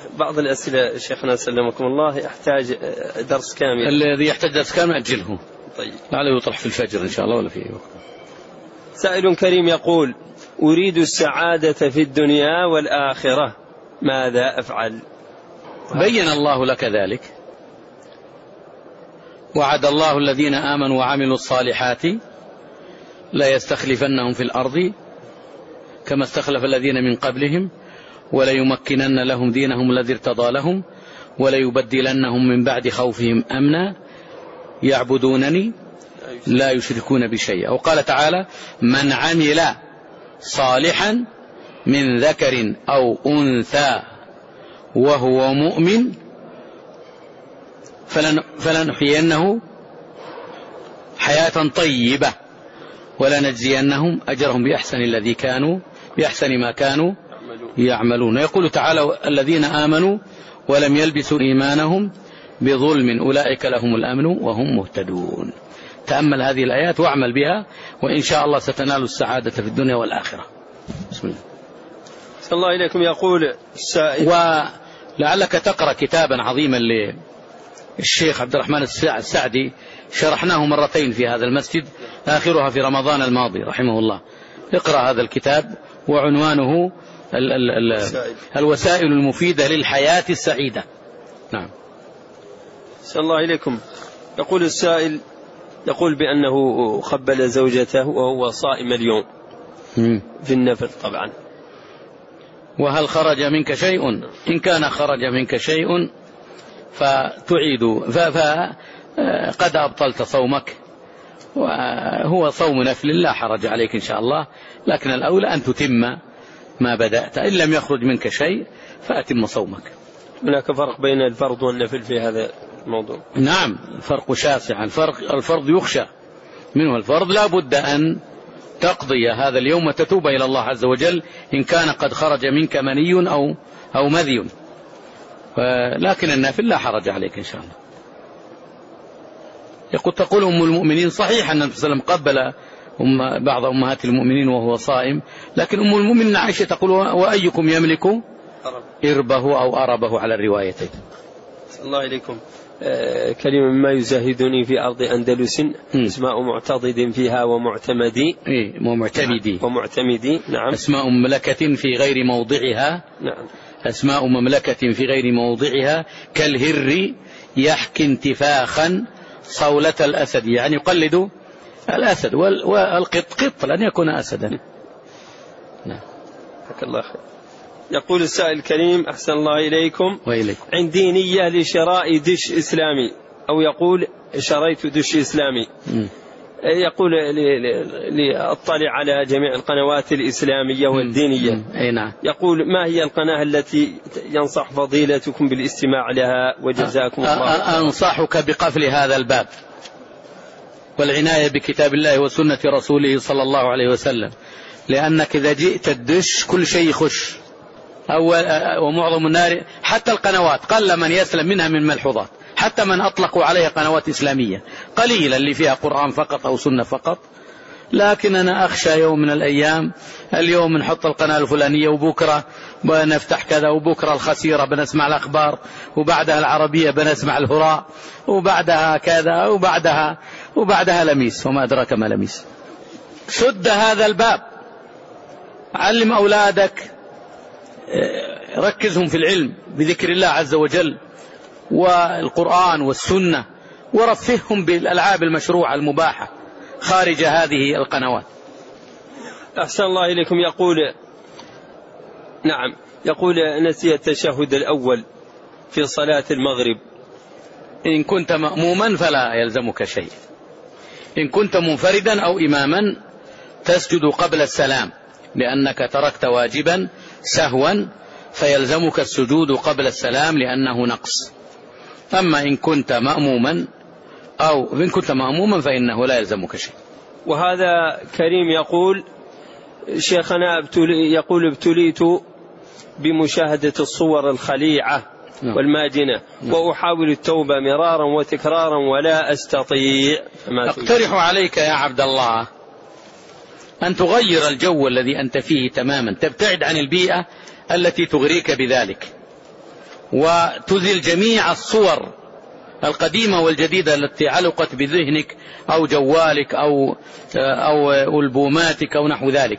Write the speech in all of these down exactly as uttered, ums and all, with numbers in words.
بعض الأسئلة شيخنا سلمكم الله يحتاج درس كامل. الذي يحتاج درس كامل أجله. طيب. لعله يطرح في الفجر إن شاء الله ولا في وقت. سائل كريم يقول: أريد السعادة في الدنيا والآخرة، ماذا أفعل؟ بين الله لك ذلك. وعد الله الذين آمنوا وعملوا الصالحات لا يستخلفنهم في الأرض كما استخلف الذين من قبلهم وليمكنن لهم دينهم الذي ارتضى لهم وليبدلنهم من بعد خوفهم أمنا يعبدونني لا يشركون بشيء. وقال تعالى: من عمل صالحا من ذكر أو أنثى وهو مؤمن فلنحيينه حياة طيبة ولنجزينهم أجرهم بأحسن الذي كانوا بأحسن ما كانوا يعملون. يقول تعالى: الذين آمنوا ولم يلبسوا إيمانهم بظلم أولئك لهم الأمن وهم مهتدون. تأمل هذه الآيات واعمل بها وإن شاء الله ستنال السعادة في الدنيا والآخرة. بسم الله. صلى الله إليكم. يقول السائل: ولعلك تقرأ كتابا عظيما للشيخ عبد الرحمن السعدي شرحناه مرتين في هذا المسجد، آخرها في رمضان الماضي رحمه الله. اقرأ هذا الكتاب وعنوانه ال ال ال الوسائل المفيدة للحياة السعيدة. نعم. صلى الله إليكم. يقول السائل: يقول بأنه قبل زوجته وهو صائم اليوم في النفل طبعا، وهل خرج منك شيء؟ إن كان خرج منك شيء فتعيد فقد أبطلت صومك، وهو صوم نفل لا حرج عليك إن شاء الله، لكن الأولى أن تتم ما بدأت. إن لم يخرج منك شيء فأتم صومك. هناك فرق بين الفرض والنفل في هذا الموضوع؟ نعم، الفرق شاسع. الفرق الفرض يخشى منه، الفرض لا بد أن تقضي هذا اليوم وتتوب إلى الله عز وجل إن كان قد خرج منك مني أو أو مذي، لكن النافل لا حرج عليك إن شاء الله. يقول تقول أم المؤمنين: صحيح أن النبي صلى الله عليه وسلم قبل أم بعض أمهات المؤمنين وهو صائم، لكن أم المؤمنين عائشة تقول: وأيكم يملك إربه أو أربه على الروايتين. صلى الله إليكم. آه كلمة مما يزاهدني في أرض أندلس اسماء معتضد فيها ومعتمدي. إيه ومعتمدي. ومعتمدي. نعم. اسماء مملكة في غير موضعها. نعم. أسماء مملكة في غير موضعها كالهر يحكي انتفاخا صولة الأسد، يعني يقلد الأسد، والقط قط لن يكون أسدا. نعم. حك الله خير. يقول السائل الكريم: أحسن الله إليكم، وإليكم. عندي نية لشراء دش إسلامي، أو يقول شريت دش إسلامي. م. يقول لأطلع على جميع القنوات الإسلامية والدينية. أي نعم. يقول: ما هي القناة التي ينصح فضيلتكم بالاستماع لها وجزاكم الله؟ أنصحك بقفل هذا الباب والعناية بكتاب الله وسنة رسوله صلى الله عليه وسلم، لأنك إذا جئت الدش كل شيء يخش، ومعظم النار حتى القنوات قل من يسلم منها من ملحوظات، حتى من أطلقوا عليها قنوات إسلامية قليلا اللي فيها قرآن فقط أو سنة فقط. لكن أنا أخشى يوم من الأيام اليوم نحط القناة الفلانية وبكرة بنفتح كذا، وبكرة الخسيرة بنسمع الأخبار، وبعدها العربية بنسمع الهراء، وبعدها كذا، وبعدها وبعدها لميس، وما أدراك ما لميس. سد هذا الباب، علم أولادك، ركزهم في العلم بذكر الله عز وجل والقرآن والسنة، ورفههم بالألعاب المشروعة المباحة خارج هذه القنوات. أحسن الله إليكم. يقول: نعم، يقول: نسي التشهد الأول في صلاة المغرب. إن كنت مأموما فلا يلزمك شيء، إن كنت منفردا أو إماما تسجد قبل السلام لأنك تركت واجبا سهوا، فيلزمك السجود قبل السلام لأنه نقص. أما إن كنت مأموما أو إن كنت مأموما فإنه لا يلزمك شيء. وهذا كريم يقول: شيخنا ابتلي يقول ابتليت بمشاهدة الصور الخليعة والماجنة، وأحاول التوبة مرارا وتكرارا ولا أستطيع. أقترح عليك يا عبد الله أن تغير الجو الذي أنت فيه تماما، تبتعد عن البيئة التي تغريك بذلك، وتزل جميع الصور القديمة والجديدة التي علقت بذهنك أو جوالك أو أو ألبوماتك أو نحو ذلك.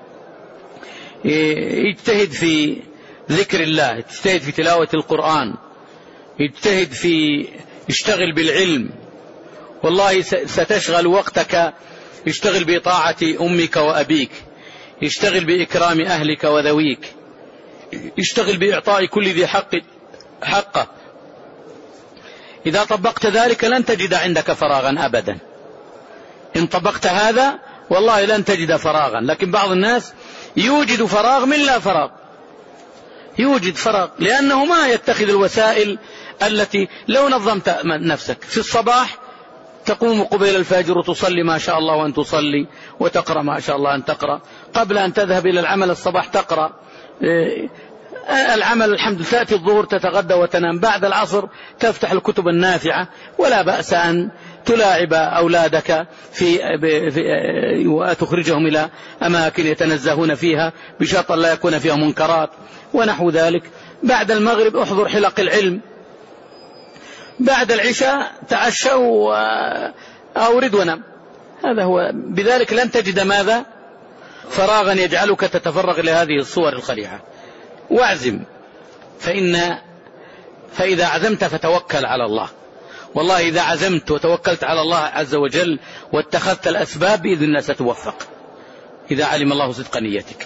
اجتهد في ذكر الله، اجتهد في تلاوة القرآن، اجتهد في اشتغل بالعلم، والله ستشغل وقتك. اشتغل بطاعة أمك وأبيك، اشتغل بإكرام أهلك وذويك، اشتغل بإعطاء كل ذي حق حقه. إذا طبقت ذلك لن تجد عندك فراغا أبدا. إن طبقت هذا والله لن تجد فراغا. لكن بعض الناس يوجد فراغ من لا فراغ، يوجد فراغ لأنه ما يتخذ الوسائل التي لو نظمت نفسك في الصباح تقوم قبيل الفجر وتصلي ما شاء الله وأن تصلي، وتقرأ ما شاء الله أن تقرأ، قبل أن تذهب إلى العمل الصباح تقرأ العمل الحمد لله، تأتي الظهر تتغدى وتنام، بعد العصر تفتح الكتب النافعة. ولا بأس أن تلاعب أولادك في, في وتخرجهم إلى أماكن يتنزهون فيها بشرط لا يكون فيها منكرات ونحو ذلك. بعد المغرب احضر حلق العلم، بعد العشاء تعشى وأورد ونم. هذا هو. بذلك لن تجد ماذا؟ فراغا يجعلك تتفرغ لهذه الصور الخليعة. واعزم، فإن فإذا عزمت فتوكل على الله. والله إذا عزمت وتوكلت على الله عز وجل واتخذت الأسباب بإذن الله ستوفق، إذا علم الله صدق نيتك.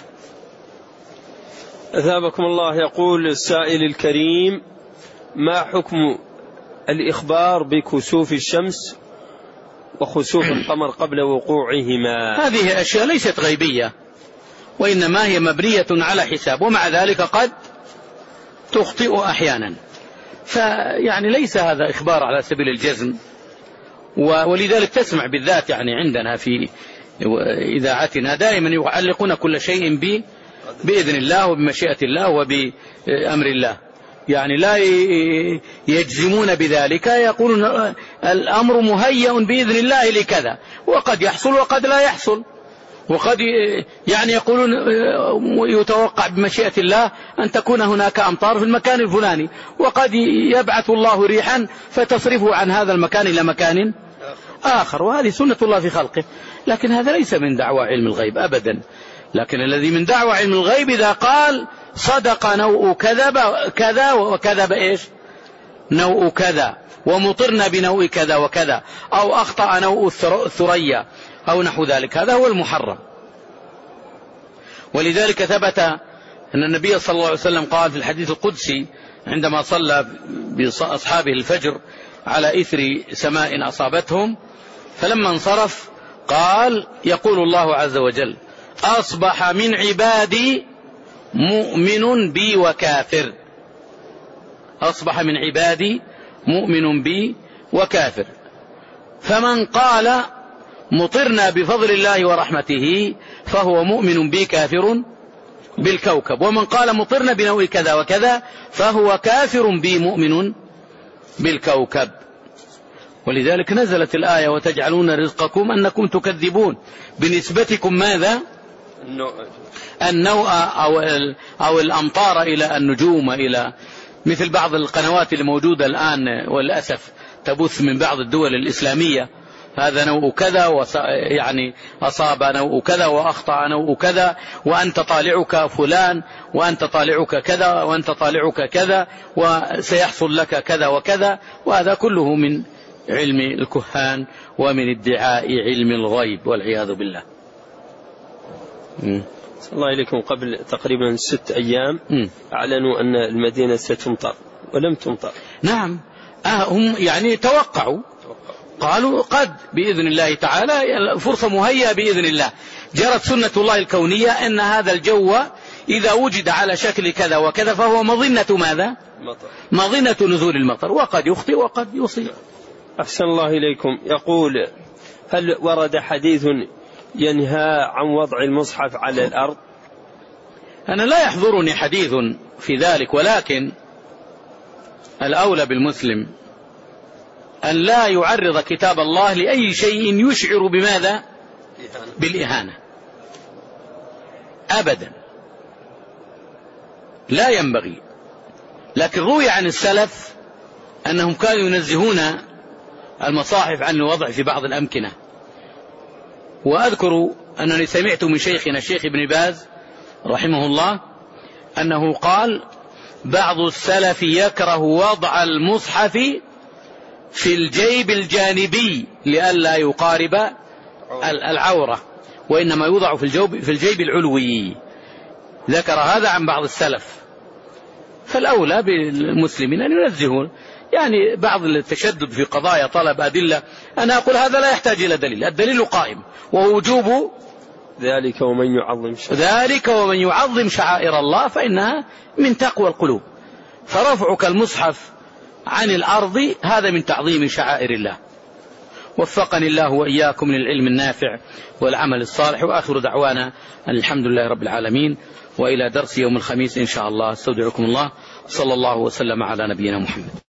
أثابكم الله. يقول السائل الكريم: ما حكم الإخبار بكسوف الشمس وخسوف القمر قبل وقوعهما؟ هذه أشياء ليست غيبية، وإنما هي مبنية على حساب، ومع ذلك قد تخطئ أحيانا. فيعني ليس هذا إخبار على سبيل الجزم، ولذلك تسمع بالذات يعني عندنا في إذاعتنا دائما يعلقون كل شيء بإذن الله وبمشيئة الله وبأمر الله، يعني لا يجزمون بذلك، يقولون الأمر مهيأ بإذن الله لكذا، وقد يحصل وقد لا يحصل، وقد يعني يقولون يتوقع بمشيئة الله أن تكون هناك أمطار في المكان الفلاني، وقد يبعث الله ريحا فتصرفه عن هذا المكان إلى مكان آخر، وهذه سنة الله في خلقه. لكن هذا ليس من دعوى علم الغيب أبدا. لكن الذي من دعوى علم الغيب إذا قال صدق نوء كذب كذا وكذب إيش نوء كذا، ومطرنا بنوء كذا وكذا، أو أخطأ نوء الثريا أو نحو ذلك، هذا هو المحرم. ولذلك ثبت أن النبي صلى الله عليه وسلم قال في الحديث القدسي عندما صلى بأصحابه الفجر على إثر سماء أصابتهم، فلما انصرف قال يقول الله عز وجل: أصبح من عبادي مؤمن بي وكافر. أصبح من عبادي مؤمن بي وكافر. فمن قال مطرنا بفضل الله ورحمته فهو مؤمن بي كافر بالكوكب، ومن قال مطرنا بنوء كذا وكذا فهو كافر بي مؤمن بالكوكب. ولذلك نزلت الآية: وتجعلون رزقكم أنكم تكذبون، بنسبتكم ماذا؟ النوء أو, أو الأمطار إلى النجوم، إلى مثل بعض القنوات الموجودة الآن والأسف تبث من بعض الدول الإسلامية: هذا نوء كذا، يعني أصاب نوء كذا وأخطأ نوء كذا، وأنت طالعك فلان، وأنت طالعك كذا، وأنت طالعك كذا، وسيحصل لك كذا وكذا. وهذا كله من علم الكهان ومن ادعاء علم الغيب والعياذ بالله. صلى الله عليكم. قبل تقريبا ست أيام م. أعلنوا أن المدينة ستمطر ولم تمطر. نعم، آه هم يعني توقعوا، قالوا قد بإذن الله تعالى فرصة مهيئة بإذن الله. جرت سنة الله الكونية أن هذا الجو إذا وجد على شكل كذا وكذا فهو مظنة ماذا؟ مطر. مظنة نزول المطر، وقد يخطئ وقد يصيب. أحسن الله إليكم. يقول: هل ورد حديث ينهى عن وضع المصحف على الأرض؟ أنا لا يحضرني حديث في ذلك، ولكن الأولى بالمسلم أن لا يعرض كتاب الله لأي شيء يشعر بماذا؟ بالإهانة أبدا، لا ينبغي. لكن روي عن السلف أنهم كانوا ينزهون المصاحف عن الوضع في بعض الأمكنة. وأذكر أنني سمعت من شيخنا الشيخ ابن باز رحمه الله أنه قال بعض السلف يكره وضع المصحف في الجيب الجانبي لئلا يقارب العورة، وإنما يوضع في الجيب, في الجيب العلوي. ذكر هذا عن بعض السلف. فالأولى بالمسلمين أن ينزهون، يعني بعض التشدد في قضايا طلب أدلة، أنا أقول هذا لا يحتاج إلى دليل، الدليل قائم ووجوب ذلك ومن يعظم شعائر ذلك ومن يعظم شعائر الله فإنها من تقوى القلوب. فرفعك المصحف عن الأرض هذا من تعظيم شعائر الله. وفقني الله وإياكم للعلم النافع والعمل الصالح، وآخر دعوانا أن الحمد لله رب العالمين، وإلى درس يوم الخميس إن شاء الله. استودعكم الله، صلى الله وسلم على نبينا محمد.